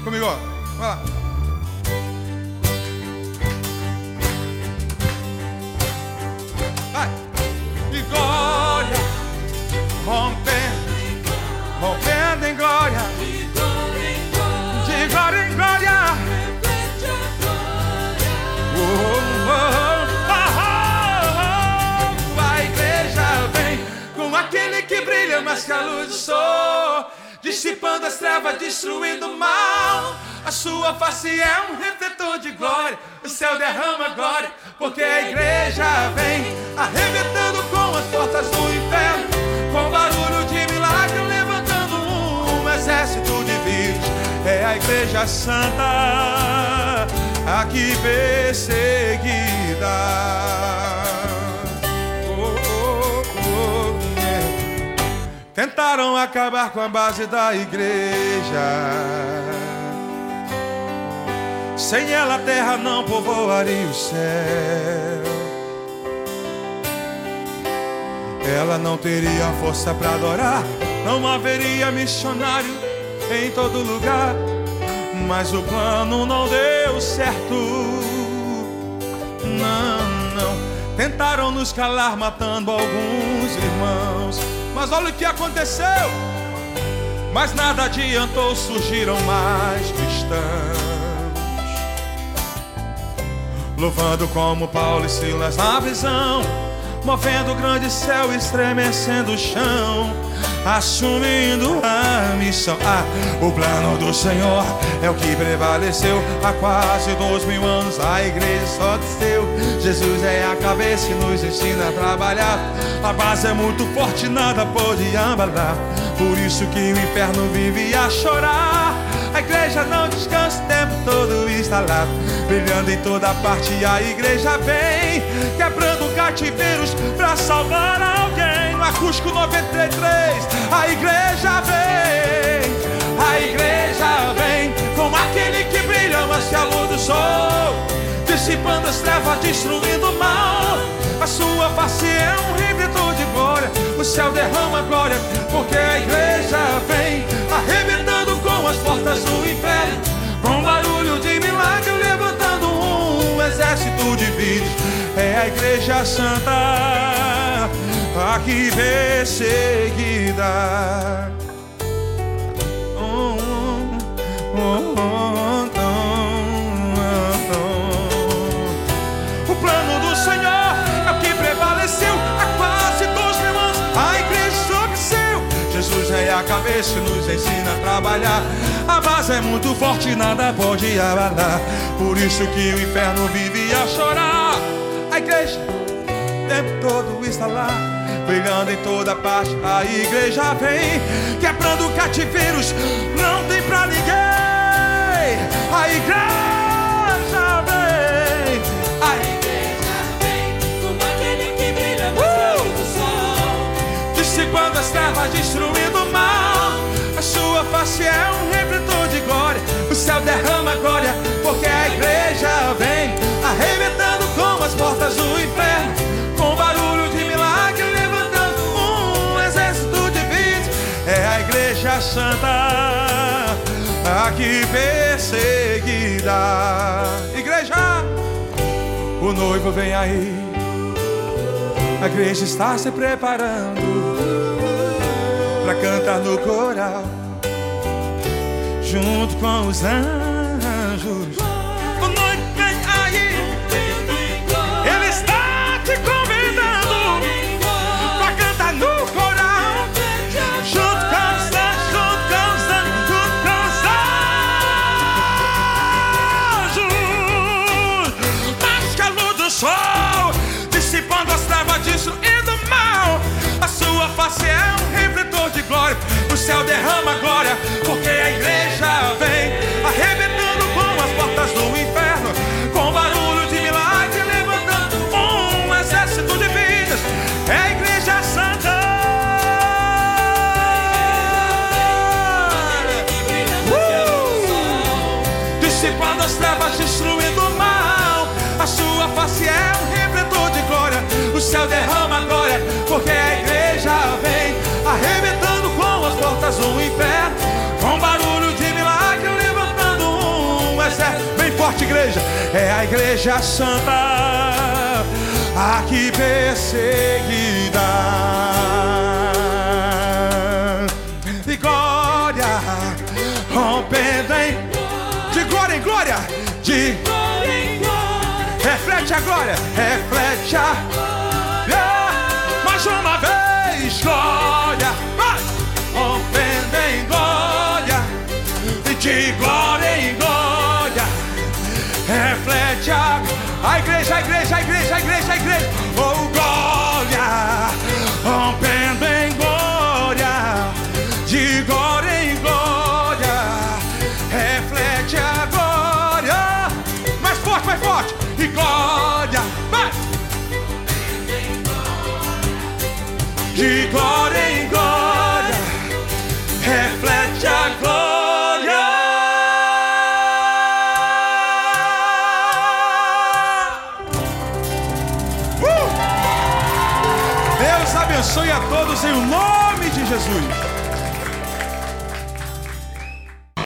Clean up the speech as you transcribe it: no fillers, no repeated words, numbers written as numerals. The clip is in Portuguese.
Comigo, ó. Vai lá. Vai. E glória, rompendo em glória, de glória em glória. A igreja vem com aquele que brilha mais que a luz do sol, dissipando as trevas, destruindo o mal. A sua face é um refletor de glória, o céu derrama glória, porque a igreja vem arrebentando com as portas do inferno, com barulho de milagre, levantando um exército de vírus. É a igreja santa, aqui perseguida. Tentaram acabar com a base da igreja. Sem ela a terra não povoaria o céu. Ela não teria força para adorar, não haveria missionário em todo lugar. Mas o plano não deu certo. Não. Tentaram nos calar matando alguns irmãos, mas olha o que aconteceu. Mas nada adiantou, surgiram mais cristãos, louvando como Paulo e Silas na prisão, movendo o grande céu, estremecendo o chão, assumindo a missão. O plano do Senhor é o que prevaleceu. Há quase 2000 anos a igreja só desceu. Jesus é a cabeça e nos ensina a trabalhar. A base é muito forte, nada pode abalar. Por isso que o inferno vive a chorar. A igreja não descansa, o tempo todo está lá, brilhando em toda parte. A igreja vem quebrando cativeiros pra salvar alguém. No Acústico 93, a igreja vem como aquele que brilha mais que a luz do sol, dissipando as trevas, destruindo o mal. A sua face é um refletor de glória, o céu derrama glória, porque a igreja vem arrebentando com as portas do inferno, com barulho de milagre, levantando um exército de vírus. É a igreja santa, aqui perseguida. O plano do Senhor é o que prevaleceu. Há quase 2000 anos a igreja só cresceu. Jesus é a cabeça e nos ensina a trabalhar. A base é muito forte, nada pode abalar. Por isso que o inferno vive a chorar. A igreja o tempo todo está lá, brilhando em toda parte. A igreja vem quebrando cativeiros, não tem pra ninguém. A igreja vem, a igreja vem como aquele que brilha mais que a luz do sol, dissipando as trevas, destruindo o mal. A sua face é um refletor de glória, o céu derrama glória, porque a igreja vem arrebentando com as portas do inferno, com barulho de milagre, levantando um exército de vírus. É a igreja santa, aqui perseguida. Igreja, o noivo vem aí, a igreja está se preparando pra cantar no coral, junto com os anjos. O noivo vem aí, ele está te convidando pra cantar no coral, junto com os anjos, junto com os anjos, junto com os anjos. Mais que a luz do sol, dissipando as trevas, destruindo o mal. A sua face é um refletor de glória, o céu derrama glória, porque a igreja vem arrebentando com as portas do inferno, com barulho de milagre, levantando um exército de vidas. É a igreja santa, dissipando as trevas, destruindo o mal. A sua face é um refletor de glória, o céu derrama glória, porque a igreja vem arrebentando com as portas do inferno, com barulho de milagre, levantando forte, igreja. É a igreja santa, aqui perseguida. E glória, rompendo de glória em glória, de glória em glória. Reflete a glória, reflete a glória. Mais uma vez, glória, vai! Rompendo em glória, de glória em glória. Reflete a igreja, a igreja, a igreja, a igreja, a igreja. Oh, glória, rompendo em glória, de glória em glória. Reflete a glória. Mais forte, mais forte. E glória, vai! De glória em glória. Reflete a glória. Deus abençoe a todos em nome de Jesus.